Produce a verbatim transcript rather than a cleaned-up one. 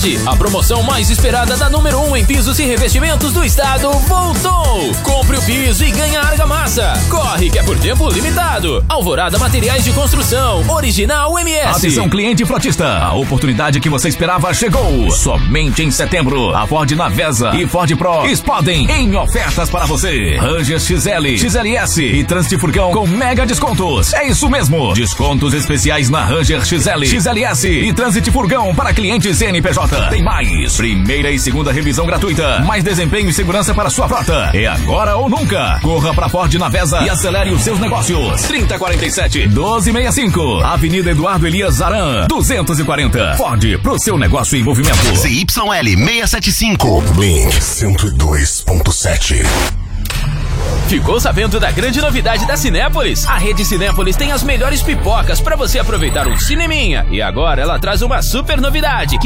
Ford, a promoção mais esperada da número um em pisos e revestimentos do estado voltou. Compre o piso e ganhe a argamassa. Corre que é por tempo limitado. Alvorada Materiais de Construção, Original M S. Atenção, cliente frotista, a oportunidade que você esperava chegou. Somente em setembro, a Ford Navesa e Ford Pro explodem em ofertas para você. Ranger X L, X L S e Transit Furgão com mega descontos. É isso mesmo, descontos especiais na Ranger X L, X L S e Transit Furgão para clientes C N P J. Tem mais, primeira e segunda revisão gratuita, mais desempenho e segurança para sua frota. É agora ou nunca. Corra para Ford Navesa e acelere os seus negócios. trinta quarenta e sete, doze sessenta e cinco, Avenida Eduardo Elias Zaran, duzentos e quarenta. Ford, pro seu negócio em movimento. C Y L seiscentos e setenta e cinco, Blink cento e dois ponto sete. Ficou sabendo da grande novidade da Cinépolis? A rede Cinépolis tem as melhores pipocas para você aproveitar um cineminha. E agora ela traz uma super novidade.